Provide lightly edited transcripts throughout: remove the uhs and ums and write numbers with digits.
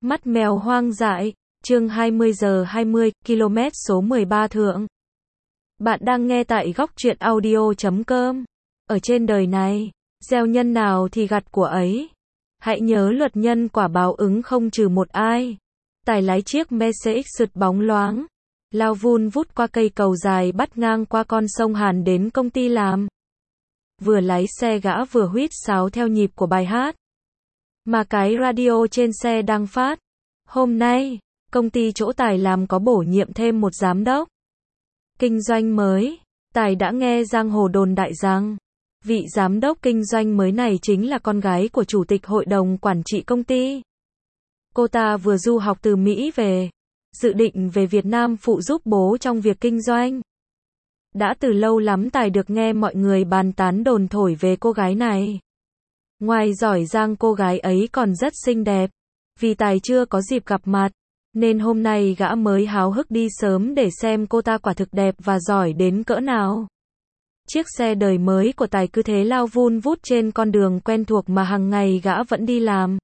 Mắt mèo hoang dại, chương 20 giờ 20, km số 13 thượng. Bạn đang nghe tại góc truyện audio.com. Ở trên đời này, gieo nhân nào thì gặt của ấy. Hãy nhớ luật nhân quả báo ứng không trừ một ai. Tài lái chiếc Mercedes sượt bóng loáng, lao vun vút qua cây cầu dài bắt ngang qua con sông Hàn đến công ty làm. Vừa lái xe gã vừa huýt sáo theo nhịp của bài hát mà cái radio trên xe đang phát. Hôm nay, công ty chỗ Tài làm có bổ nhiệm thêm một giám đốc kinh doanh mới. Tài đã nghe giang hồ đồn đại rằng vị giám đốc kinh doanh mới này chính là con gái của chủ tịch hội đồng quản trị công ty. Cô ta vừa du học từ Mỹ về, dự định về Việt Nam phụ giúp bố trong việc kinh doanh. Đã từ lâu lắm Tài được nghe mọi người bàn tán đồn thổi về cô gái này. Ngoài giỏi giang cô gái ấy còn rất xinh đẹp. Vì Tài chưa có dịp gặp mặt, nên hôm nay gã mới háo hức đi sớm để xem cô ta quả thực đẹp và giỏi đến cỡ nào. Chiếc xe đời mới của Tài cứ thế lao vun vút trên con đường quen thuộc mà hàng ngày gã vẫn đi làm.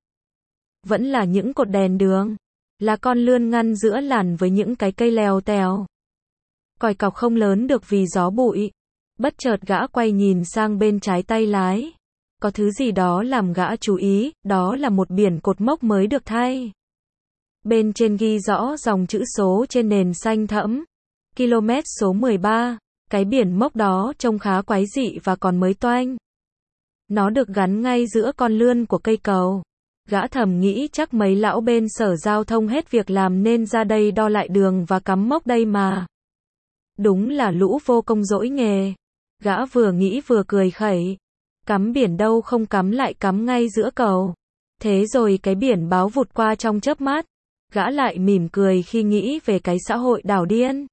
Vẫn là những cột đèn đường, là con lươn ngăn giữa làn với những cái cây leo tèo. Còi cọc không lớn được vì gió bụi. Bất chợt gã quay nhìn sang bên trái tay lái. Có thứ gì đó làm gã chú ý, đó là một biển cột mốc mới được thay. Bên trên ghi rõ dòng chữ số trên nền xanh thẫm. Km số 13, cái biển mốc đó trông khá quái dị và còn mới toanh. Nó được gắn ngay giữa con lươn của cây cầu. Gã thầm nghĩ chắc mấy lão bên sở giao thông hết việc làm nên ra đây đo lại đường và cắm mốc đây mà. Đúng là lũ vô công dỗi nghề. Gã vừa nghĩ vừa cười khẩy. Cắm biển đâu không cắm lại cắm ngay giữa cầu. Thế rồi cái biển báo vụt qua trong chớp mắt. Gã lại mỉm cười khi nghĩ về cái xã hội đảo điên.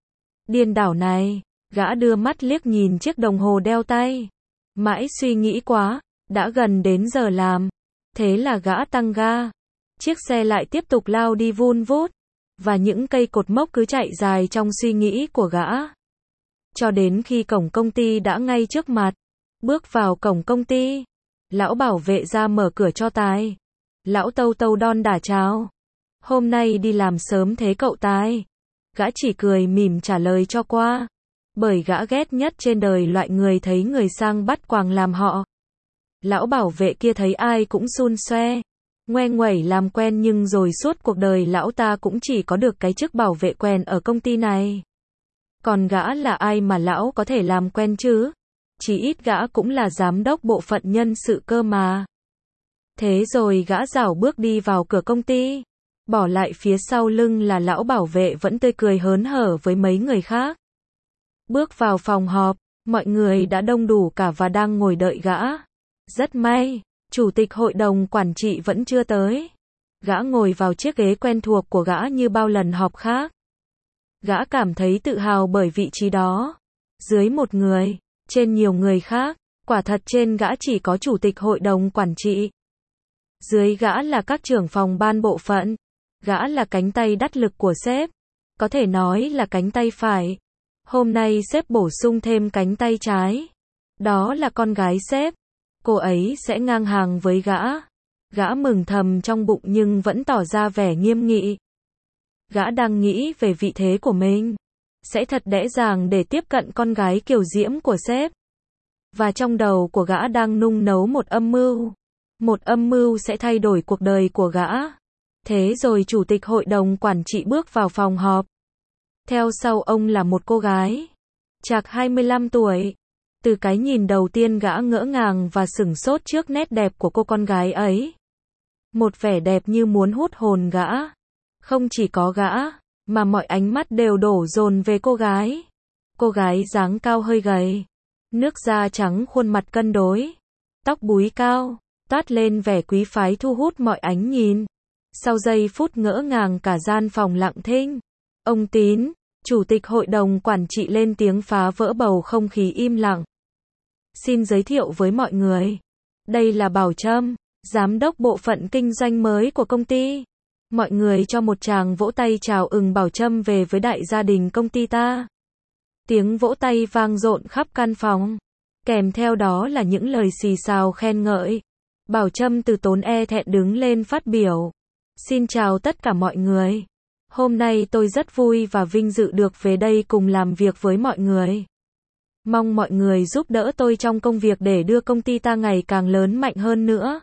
Điên đảo này, gã đưa mắt liếc nhìn chiếc đồng hồ đeo tay. Mãi suy nghĩ quá, đã gần đến giờ làm. Thế là gã tăng ga. Chiếc xe lại tiếp tục lao đi vun vút. Và những cây cột mốc cứ chạy dài trong suy nghĩ của gã. Cho đến khi cổng công ty đã ngay trước mặt. Bước vào cổng công ty, lão bảo vệ ra mở cửa cho Tài. Lão tâu tâu đon đả chào. Hôm nay đi làm sớm thế cậu Tài? Gã chỉ cười mỉm trả lời cho qua. Bởi gã ghét nhất trên đời loại người thấy người sang bắt quàng làm họ. Lão bảo vệ kia thấy ai cũng xun xoe, ngoe nguẩy làm quen nhưng rồi suốt cuộc đời lão ta cũng chỉ có được cái chức bảo vệ quèn ở công ty này. Còn gã là ai mà lão có thể làm quen chứ? Chỉ ít gã cũng là giám đốc bộ phận nhân sự cơ mà. Thế rồi gã rảo bước đi vào cửa công ty. Bỏ lại phía sau lưng là lão bảo vệ vẫn tươi cười hớn hở với mấy người khác. Bước vào phòng họp, mọi người đã đông đủ cả và đang ngồi đợi gã. Rất may, chủ tịch hội đồng quản trị vẫn chưa tới. Gã ngồi vào chiếc ghế quen thuộc của gã như bao lần họp khác. Gã cảm thấy tự hào bởi vị trí đó. Dưới một người, trên nhiều người khác, quả thật trên gã chỉ có chủ tịch hội đồng quản trị. Dưới gã là các trưởng phòng ban bộ phận. Gã là cánh tay đắc lực của sếp. Có thể nói là cánh tay phải. Hôm nay sếp bổ sung thêm cánh tay trái. Đó là con gái sếp. Cô ấy sẽ ngang hàng với gã. Gã mừng thầm trong bụng nhưng vẫn tỏ ra vẻ nghiêm nghị. Gã đang nghĩ về vị thế của mình. Sẽ thật dễ dàng để tiếp cận con gái kiều diễm của sếp. Và trong đầu của gã đang nung nấu một âm mưu. Một âm mưu sẽ thay đổi cuộc đời của gã. Thế rồi chủ tịch hội đồng quản trị bước vào phòng họp. Theo sau ông là một cô gái. Chạc 25 tuổi. Từ cái nhìn đầu tiên gã ngỡ ngàng và sửng sốt trước nét đẹp của cô con gái ấy. Một vẻ đẹp như muốn hút hồn gã. Không chỉ có gã, mà mọi ánh mắt đều đổ dồn về cô gái. Cô gái dáng cao hơi gầy. Nước da trắng khuôn mặt cân đối. Tóc búi cao, toát lên vẻ quý phái thu hút mọi ánh nhìn. Sau giây phút ngỡ ngàng cả gian phòng lặng thinh. Ông Tín, chủ tịch hội đồng quản trị lên tiếng phá vỡ bầu không khí im lặng. Xin giới thiệu với mọi người. Đây là Bảo Trâm, giám đốc bộ phận kinh doanh mới của công ty. Mọi người cho một tràng vỗ tay chào ừng Bảo Trâm về với đại gia đình công ty ta. Tiếng vỗ tay vang rộn khắp căn phòng. Kèm theo đó là những lời xì xào khen ngợi. Bảo Trâm từ tốn e thẹn đứng lên phát biểu. Xin chào tất cả mọi người. Hôm nay tôi rất vui và vinh dự được về đây cùng làm việc với mọi người. Mong mọi người giúp đỡ tôi trong công việc để đưa công ty ta ngày càng lớn mạnh hơn nữa.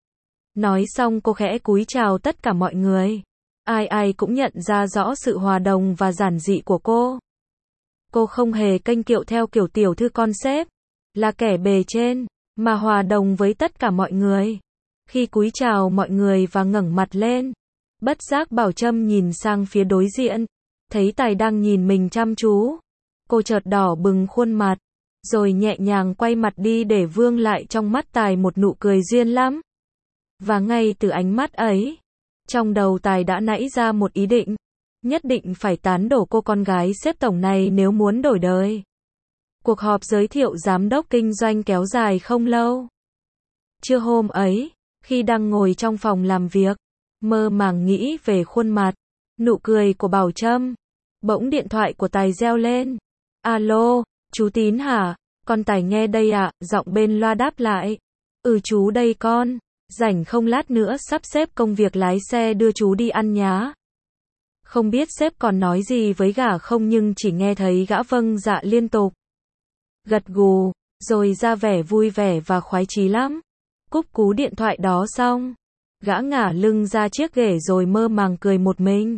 Nói xong cô khẽ cúi chào tất cả mọi người. Ai ai cũng nhận ra rõ sự hòa đồng và giản dị của cô. Cô không hề kênh kiệu theo kiểu tiểu thư con sếp, là kẻ bề trên, mà hòa đồng với tất cả mọi người. Khi cúi chào mọi người và ngẩng mặt lên, bất giác Bảo Trâm nhìn sang phía đối diện, thấy Tài đang nhìn mình chăm chú. Cô chợt đỏ bừng khuôn mặt, rồi nhẹ nhàng quay mặt đi để vương lại trong mắt Tài một nụ cười duyên lắm. Và ngay từ ánh mắt ấy, trong đầu Tài đã nảy ra một ý định, nhất định phải tán đổ cô con gái sếp tổng này nếu muốn đổi đời. Cuộc họp giới thiệu giám đốc kinh doanh kéo dài không lâu. Trưa hôm ấy, khi đang ngồi trong phòng làm việc, mơ màng nghĩ về khuôn mặt, nụ cười của Bảo Trâm, bỗng điện thoại của Tài reo lên. Alo, chú Tín hả? Con Tài nghe đây ạ, giọng bên loa đáp lại. Ừ chú đây con, rảnh không lát nữa sắp xếp công việc lái xe đưa chú đi ăn nhá. Không biết sếp còn nói gì với gã không nhưng chỉ nghe thấy gã vâng dạ liên tục. Gật gù, rồi ra vẻ vui vẻ và khoái chí lắm. Cúp cú điện thoại đó xong, gã ngả lưng ra chiếc ghế rồi mơ màng cười một mình.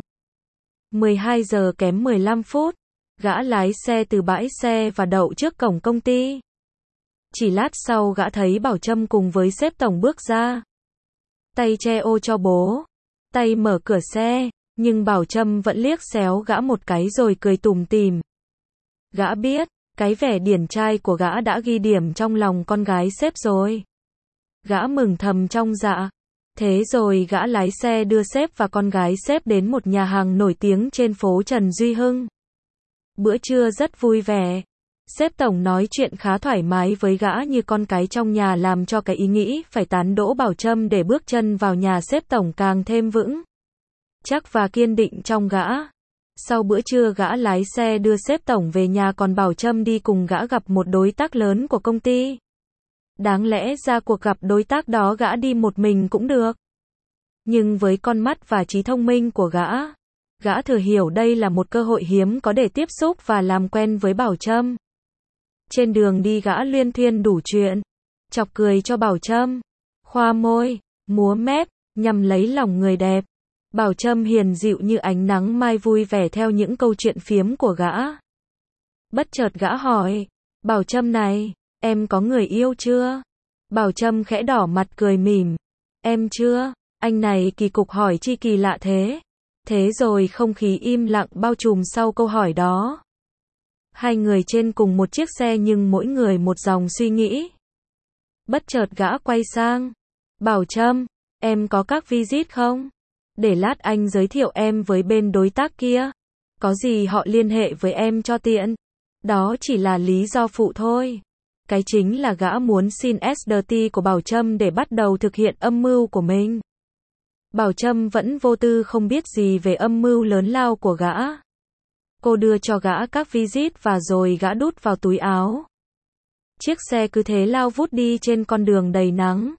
12 giờ kém 15 phút, gã lái xe từ bãi xe và đậu trước cổng công ty. Chỉ lát sau gã thấy Bảo Trâm cùng với sếp tổng bước ra. Tay che ô cho bố, tay mở cửa xe, nhưng Bảo Trâm vẫn liếc xéo gã một cái rồi cười tủm tỉm. Gã biết, cái vẻ điển trai của gã đã ghi điểm trong lòng con gái sếp rồi. Gã mừng thầm trong dạ. Thế rồi gã lái xe đưa sếp và con gái sếp đến một nhà hàng nổi tiếng trên phố Trần Duy Hưng. Bữa trưa rất vui vẻ. Sếp tổng nói chuyện khá thoải mái với gã như con cái trong nhà làm cho cái ý nghĩ phải tán đỗ Bảo Trâm để bước chân vào nhà sếp tổng càng thêm vững chắc và kiên định trong gã. Sau bữa trưa gã lái xe đưa sếp tổng về nhà còn Bảo Trâm đi cùng gã gặp một đối tác lớn của công ty. Đáng lẽ ra cuộc gặp đối tác đó gã đi một mình cũng được. Nhưng với con mắt và trí thông minh của gã thừa hiểu đây là một cơ hội hiếm có để tiếp xúc và làm quen với Bảo Trâm. Trên đường đi gã luyên thuyên đủ chuyện, chọc cười cho Bảo Trâm, khoa môi, múa mép, nhằm lấy lòng người đẹp. Bảo Trâm hiền dịu như ánh nắng mai vui vẻ theo những câu chuyện phiếm của gã. Bất chợt gã hỏi, Bảo Trâm này, em có người yêu chưa? Bảo Trâm khẽ đỏ mặt cười mỉm, em chưa. Anh này kỳ cục hỏi chi kỳ lạ thế. Thế rồi không khí im lặng bao trùm sau câu hỏi đó. Hai người trên cùng một chiếc xe nhưng mỗi người một dòng suy nghĩ. Bất chợt gã quay sang, Bảo Trâm, em có các visit không? Để lát anh giới thiệu em với bên đối tác kia. Có gì họ liên hệ với em cho tiện. Đó chỉ là lý do phụ thôi. Cái chính là gã muốn xin SDT của Bảo Trâm để bắt đầu thực hiện âm mưu của mình. Bảo Trâm vẫn vô tư không biết gì về âm mưu lớn lao của gã. Cô đưa cho gã các visit và rồi gã đút vào túi áo. Chiếc xe cứ thế lao vút đi trên con đường đầy nắng.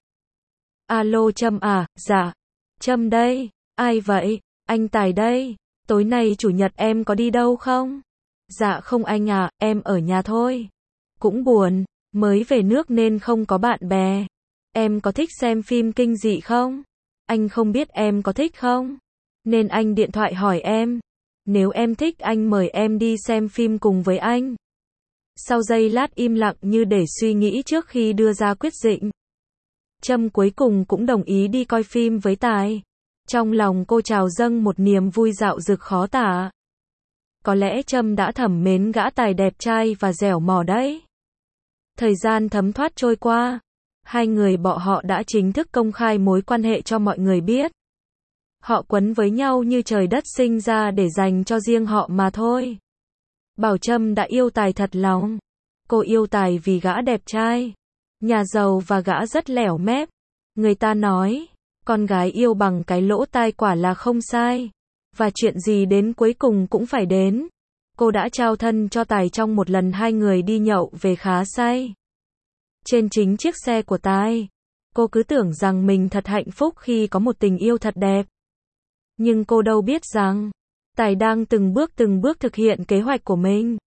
Alo Trâm à, dạ. Trâm đây. Ai vậy? Anh Tài đây. Tối nay chủ nhật em có đi đâu không? Dạ không anh à, em ở nhà thôi. Cũng buồn, mới về nước nên không có bạn bè. Em có thích xem phim kinh dị không? Anh không biết em có thích không? Nên anh điện thoại hỏi em. Nếu em thích anh mời em đi xem phim cùng với anh. Sau giây lát im lặng như để suy nghĩ trước khi đưa ra quyết định, Trâm cuối cùng cũng đồng ý đi coi phim với Tài. Trong lòng cô trào dâng một niềm vui dạo dực khó tả. Có lẽ Trâm đã thẩm mến gã Tài đẹp trai và dẻo mỏ đấy. Thời gian thấm thoát trôi qua. Hai người bọn họ đã chính thức công khai mối quan hệ cho mọi người biết. Họ quấn với nhau như trời đất sinh ra để dành cho riêng họ mà thôi. Bảo Trâm đã yêu Tài thật lòng. Cô yêu Tài vì gã đẹp trai, nhà giàu và gã rất lẻo mép. Người ta nói, con gái yêu bằng cái lỗ tai quả là không sai. Và chuyện gì đến cuối cùng cũng phải đến. Cô đã trao thân cho Tài trong một lần hai người đi nhậu về khá say. Trên chính chiếc xe của Tài, cô cứ tưởng rằng mình thật hạnh phúc khi có một tình yêu thật đẹp. Nhưng cô đâu biết rằng, Tài đang từng bước thực hiện kế hoạch của mình.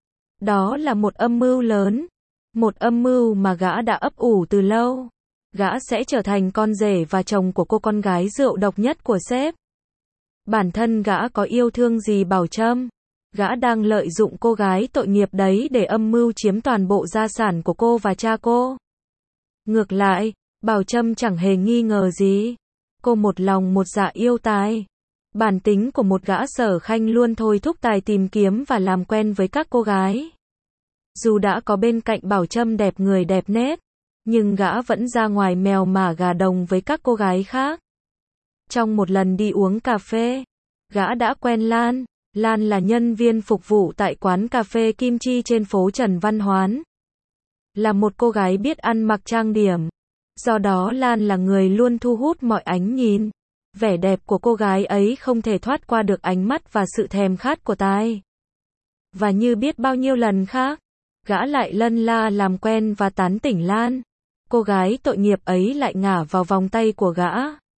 Đó là một âm mưu lớn. Một âm mưu mà gã đã ấp ủ từ lâu. Gã sẽ trở thành con rể và chồng của cô con gái rượu độc nhất của sếp. Bản thân gã có yêu thương gì Bảo Trâm. Gã đang lợi dụng cô gái tội nghiệp đấy để âm mưu chiếm toàn bộ gia sản của cô và cha cô. Ngược lại, Bảo Trâm chẳng hề nghi ngờ gì. Cô một lòng một dạ yêu Tài. Bản tính của một gã Sở Khanh luôn thôi thúc Tài tìm kiếm và làm quen với các cô gái. Dù đã có bên cạnh Bảo Trâm đẹp người đẹp nết, nhưng gã vẫn ra ngoài mèo mả gà đồng với các cô gái khác. Trong một lần đi uống cà phê, gã đã quen Lan. Lan là nhân viên phục vụ tại quán cà phê Kim Chi trên phố Trần Văn Hoán. Là một cô gái biết ăn mặc trang điểm. Do đó Lan là người luôn thu hút mọi ánh nhìn. Vẻ đẹp của cô gái ấy không thể thoát qua được ánh mắt và sự thèm khát của Tài. Và như biết bao nhiêu lần khác, gã lại lân la làm quen và tán tỉnh Lan. Cô gái tội nghiệp ấy lại ngả vào vòng tay của gã.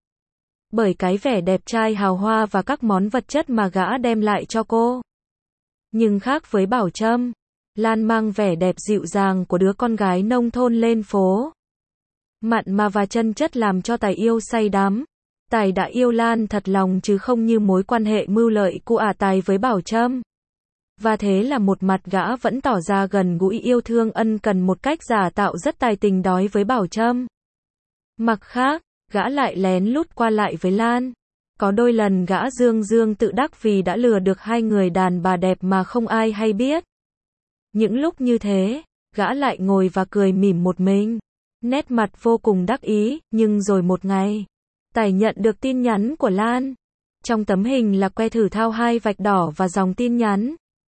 Bởi cái vẻ đẹp trai hào hoa và các món vật chất mà gã đem lại cho cô. Nhưng khác với Bảo Trâm, Lan mang vẻ đẹp dịu dàng của đứa con gái nông thôn lên phố. Mặn mà và chân chất làm cho Tài yêu say đắm. Tài đã yêu Lan thật lòng chứ không như mối quan hệ mưu lợi của Tài với Bảo Trâm. Và thế là một mặt gã vẫn tỏ ra gần gũi yêu thương ân cần một cách giả tạo rất tài tình đói với Bảo Trâm. Mặt khác, gã lại lén lút qua lại với Lan. Có đôi lần gã dương tự đắc vì đã lừa được hai người đàn bà đẹp mà không ai hay biết. Những lúc như thế, gã lại ngồi và cười mỉm một mình. Nét mặt vô cùng đắc ý, nhưng rồi một ngày, Tài nhận được tin nhắn của Lan. Trong tấm hình là que thử thao 2 vạch đỏ và dòng tin nhắn.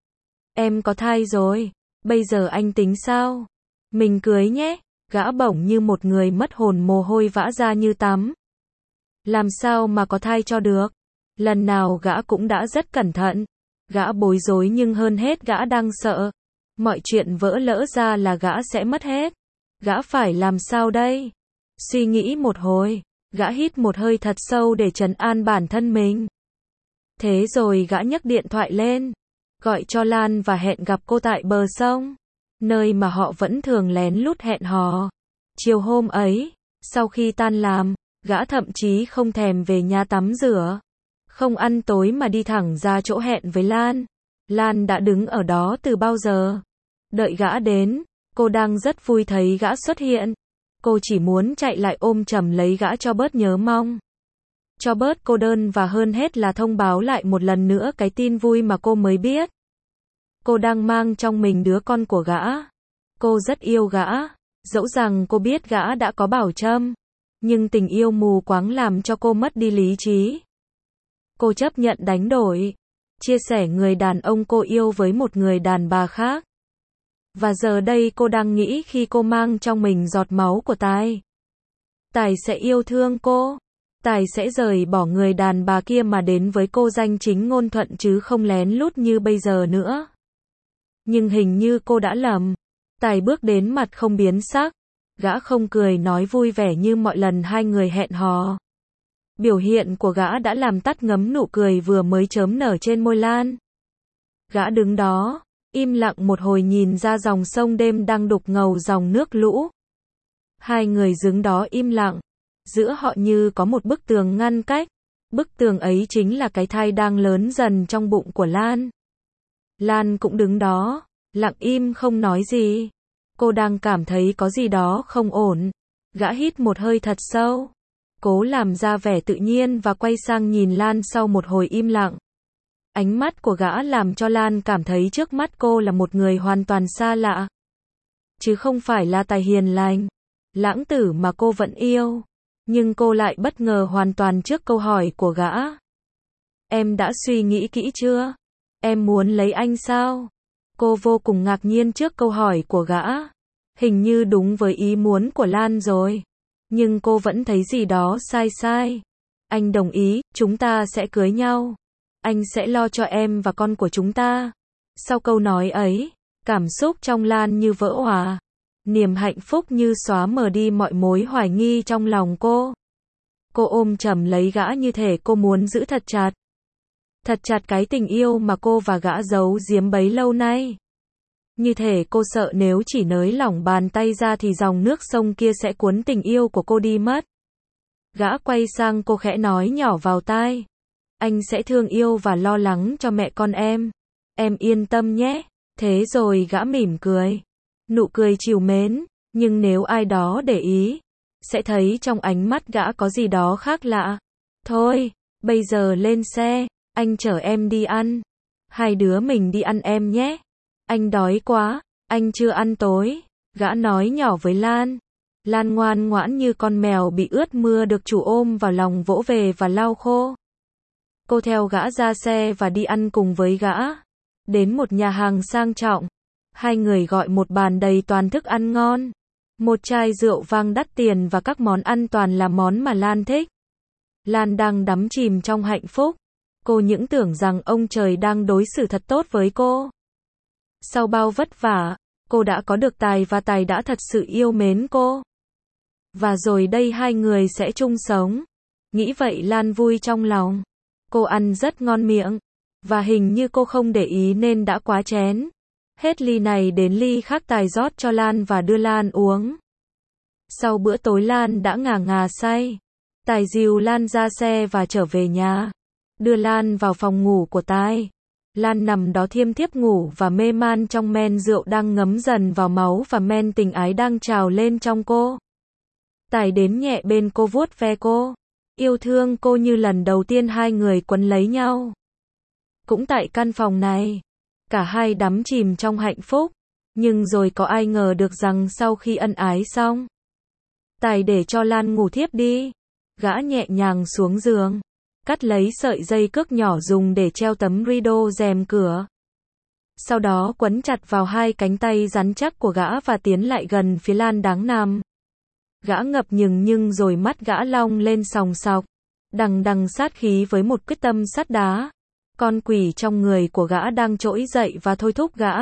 Em có thai rồi, bây giờ anh tính sao? Mình cưới nhé. Gã bỗng như một người mất hồn mồ hôi vã ra như tắm. Làm sao mà có thai cho được? Lần nào gã cũng đã rất cẩn thận. Gã bối rối nhưng hơn hết gã đang sợ. Mọi chuyện vỡ lỡ ra là gã sẽ mất hết. Gã phải làm sao đây? Suy nghĩ một hồi, gã hít một hơi thật sâu để trấn an bản thân mình. Thế rồi gã nhấc điện thoại lên, gọi cho Lan và hẹn gặp cô tại bờ sông, nơi mà họ vẫn thường lén lút hẹn hò. Chiều hôm ấy, sau khi tan làm, gã thậm chí không thèm về nhà tắm rửa, không ăn tối mà đi thẳng ra chỗ hẹn với Lan. Lan đã đứng ở đó từ bao giờ. Đợi gã đến, cô đang rất vui thấy gã xuất hiện. Cô chỉ muốn chạy lại ôm chầm lấy gã cho bớt nhớ mong, cho bớt cô đơn và hơn hết là thông báo lại một lần nữa cái tin vui mà cô mới biết. Cô đang mang trong mình đứa con của gã. Cô rất yêu gã, dẫu rằng cô biết gã đã có Bảo Trâm, nhưng tình yêu mù quáng làm cho cô mất đi lý trí. Cô chấp nhận đánh đổi, chia sẻ người đàn ông cô yêu với một người đàn bà khác. Và giờ đây cô đang nghĩ khi cô mang trong mình giọt máu của Tài. Tài sẽ yêu thương cô. Tài sẽ rời bỏ người đàn bà kia mà đến với cô danh chính ngôn thuận chứ không lén lút như bây giờ nữa. Nhưng hình như cô đã lầm. Tài bước đến mặt không biến sắc. Gã không cười nói vui vẻ như mọi lần hai người hẹn hò. Biểu hiện của gã đã làm tắt ngấm nụ cười vừa mới chớm nở trên môi Lan. Gã đứng đó, im lặng một hồi nhìn ra dòng sông đêm đang đục ngầu dòng nước lũ. Hai người đứng đó im lặng. Giữa họ như có một bức tường ngăn cách. Bức tường ấy chính là cái thai đang lớn dần trong bụng của Lan. Lan cũng đứng đó, lặng im không nói gì. Cô đang cảm thấy có gì đó không ổn. Gã hít một hơi thật sâu, cố làm ra vẻ tự nhiên và quay sang nhìn Lan sau một hồi im lặng. Ánh mắt của gã làm cho Lan cảm thấy trước mắt cô là một người hoàn toàn xa lạ. Chứ không phải là Tài hiền lành, lãng tử mà cô vẫn yêu. Nhưng cô lại bất ngờ hoàn toàn trước câu hỏi của gã. Em đã suy nghĩ kỹ chưa? Em muốn lấy anh sao? Cô vô cùng ngạc nhiên trước câu hỏi của gã. Hình như đúng với ý muốn của Lan rồi. Nhưng cô vẫn thấy gì đó sai sai. Anh đồng ý, chúng ta sẽ cưới nhau. Anh sẽ lo cho em và con của chúng ta. Sau câu nói ấy, cảm xúc trong Lan như vỡ òa. Niềm hạnh phúc như xóa mờ đi mọi mối hoài nghi trong lòng cô. Cô ôm chầm lấy gã như thể cô muốn giữ thật chặt. Thật chặt cái tình yêu mà cô và gã giấu giếm bấy lâu nay. Như thể cô sợ nếu chỉ nới lỏng bàn tay ra thì dòng nước sông kia sẽ cuốn tình yêu của cô đi mất. Gã quay sang cô khẽ nói nhỏ vào tai. Anh sẽ thương yêu và lo lắng cho mẹ con em. Em yên tâm nhé. Thế rồi gã mỉm cười. Nụ cười trìu mến, nhưng nếu ai đó để ý, sẽ thấy trong ánh mắt gã có gì đó khác lạ. Thôi, bây giờ lên xe, anh chở em đi ăn. Hai đứa mình đi ăn em nhé. Anh đói quá, anh chưa ăn tối. Gã nói nhỏ với Lan. Lan ngoan ngoãn như con mèo bị ướt mưa được chủ ôm vào lòng vỗ về và lau khô. Cô theo gã ra xe và đi ăn cùng với gã. Đến một nhà hàng sang trọng. Hai người gọi một bàn đầy toàn thức ăn ngon. Một chai rượu vang đắt tiền và các món ăn toàn là món mà Lan thích. Lan đang đắm chìm trong hạnh phúc. Cô những tưởng rằng ông trời đang đối xử thật tốt với cô. Sau bao vất vả, cô đã có được Tài và Tài đã thật sự yêu mến cô. Và rồi đây hai người sẽ chung sống. Nghĩ vậy Lan vui trong lòng. Cô ăn rất ngon miệng. Và hình như cô không để ý nên đã quá chén. Hết ly này đến ly khác Tài rót cho Lan và đưa Lan uống. Sau bữa tối Lan đã ngà ngà say. Tài dìu Lan ra xe và trở về nhà. Đưa Lan vào phòng ngủ của Tài. Lan nằm đó thiêm thiếp ngủ và mê man trong men rượu đang ngấm dần vào máu và men tình ái đang trào lên trong cô. Tài đến nhẹ bên cô vuốt ve cô. Yêu thương cô như lần đầu tiên hai người quấn lấy nhau. Cũng tại căn phòng này, cả hai đắm chìm trong hạnh phúc. Nhưng rồi có ai ngờ được rằng sau khi ân ái xong, Tài để cho Lan ngủ thiếp đi. Gã nhẹ nhàng xuống giường, cắt lấy sợi dây cước nhỏ dùng để treo tấm rideau rèm cửa. Sau đó quấn chặt vào hai cánh tay rắn chắc của gã và tiến lại gần phía Lan đang nằm. Gã ngập ngừng nhưng rồi mắt gã long lên sòng sọc, đằng đằng sát khí với một quyết tâm sắt đá. Con quỷ trong người của gã đang trỗi dậy và thôi thúc gã.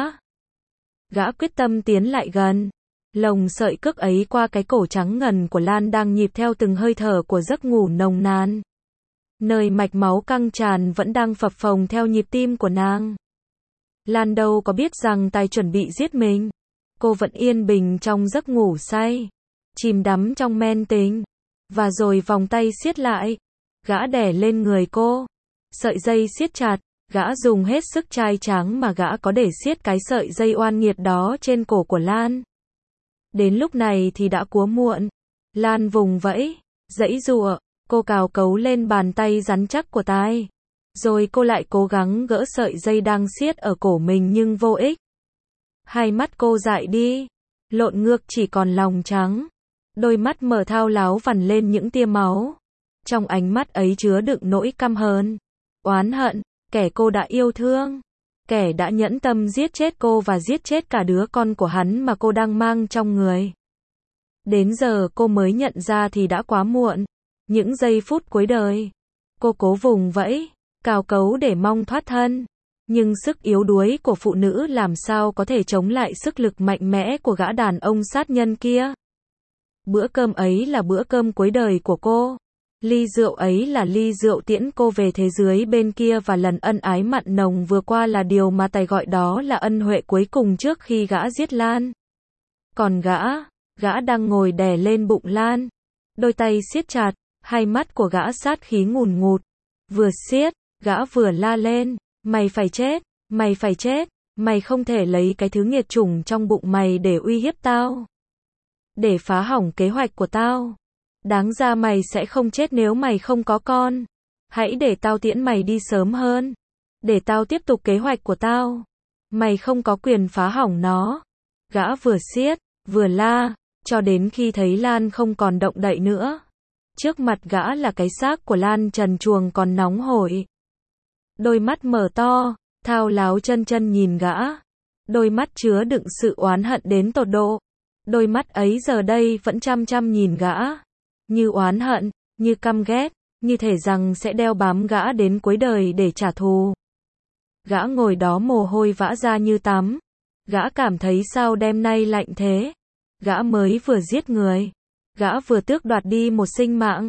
Gã quyết tâm tiến lại gần. Lồng sợi cước ấy qua cái cổ trắng ngần của Lan đang nhịp theo từng hơi thở của giấc ngủ nồng nàn. Nơi mạch máu căng tràn vẫn đang phập phồng theo nhịp tim của nàng. Lan đâu có biết rằng Tài chuẩn bị giết mình. Cô vẫn yên bình trong giấc ngủ say, chìm đắm trong men tình. Và rồi vòng tay siết lại. Gã đè lên người cô. Sợi dây siết chặt. Gã dùng hết sức trai tráng mà gã có để siết cái sợi dây oan nghiệt đó trên cổ của Lan. Đến lúc này thì đã quá muộn. Lan vùng vẫy, giãy giụa, cô cào cấu lên bàn tay rắn chắc của Tài. Rồi cô lại cố gắng gỡ sợi dây đang siết ở cổ mình nhưng vô ích. Hai mắt cô dại đi, lộn ngược chỉ còn lòng trắng. Đôi mắt mở thao láo vằn lên những tia máu. Trong ánh mắt ấy chứa đựng nỗi căm hờn, oán hận, kẻ cô đã yêu thương. Kẻ đã nhẫn tâm giết chết cô và giết chết cả đứa con của hắn mà cô đang mang trong người. Đến giờ cô mới nhận ra thì đã quá muộn. Những giây phút cuối đời, cô cố vùng vẫy, cào cấu để mong thoát thân. Nhưng sức yếu đuối của phụ nữ làm sao có thể chống lại sức lực mạnh mẽ của gã đàn ông sát nhân kia. Bữa cơm ấy là bữa cơm cuối đời của cô. Ly rượu ấy là ly rượu tiễn cô về thế giới bên kia và lần ân ái mặn nồng vừa qua là điều mà Tài gọi đó là ân huệ cuối cùng trước khi gã giết Lan. Còn gã đang ngồi đè lên bụng Lan. Đôi tay siết chặt, hai mắt của gã sát khí ngùn ngụt. Vừa siết, gã vừa la lên. Mày phải chết, mày phải chết, mày không thể lấy cái thứ nghiệt chủng trong bụng mày để uy hiếp tao. Để phá hỏng kế hoạch của tao. Đáng ra mày sẽ không chết nếu mày không có con. Hãy để tao tiễn mày đi sớm hơn. Để tao tiếp tục kế hoạch của tao. Mày không có quyền phá hỏng nó. Gã vừa siết, vừa la, cho đến khi thấy Lan không còn động đậy nữa. Trước mặt gã là cái xác của Lan trần truồng còn nóng hổi. Đôi mắt mở to, thao láo chân chân nhìn gã. Đôi mắt chứa đựng sự oán hận đến tột độ. Đôi mắt ấy giờ đây vẫn chăm chăm nhìn gã. Như oán hận, như căm ghét, như thể rằng sẽ đeo bám gã đến cuối đời để trả thù. Gã ngồi đó mồ hôi vã ra như tắm. Gã cảm thấy sao đêm nay lạnh thế. Gã mới vừa giết người. Gã vừa tước đoạt đi một sinh mạng.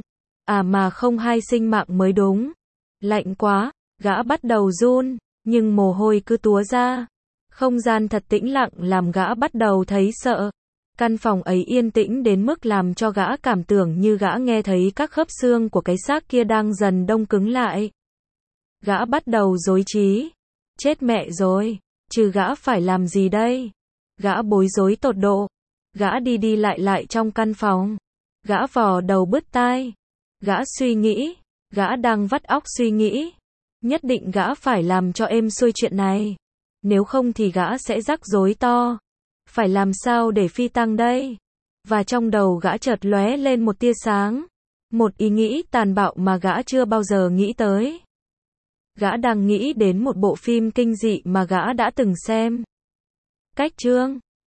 À mà không hai sinh mạng mới đúng. Lạnh quá, gã bắt đầu run, nhưng mồ hôi cứ túa ra. Không gian thật tĩnh lặng làm gã bắt đầu thấy sợ. Căn phòng ấy yên tĩnh đến mức làm cho gã cảm tưởng như gã nghe thấy các khớp xương của cái xác kia đang dần đông cứng lại. Gã bắt đầu rối trí. Chết mẹ rồi, chứ gã phải làm gì đây? Gã bối rối tột độ. Gã đi đi lại trong căn phòng. Gã vò đầu bứt tai. Gã suy nghĩ. Gã đang vắt óc suy nghĩ. Nhất định gã phải làm cho êm xuôi chuyện này. Nếu không thì gã sẽ rắc rối to. Phải làm sao để phi tăng đây? Và trong đầu gã chợt lóe lên một tia sáng. Một ý nghĩ tàn bạo mà gã chưa bao giờ nghĩ tới. Gã đang nghĩ đến một bộ phim kinh dị mà gã đã từng xem. Cách chương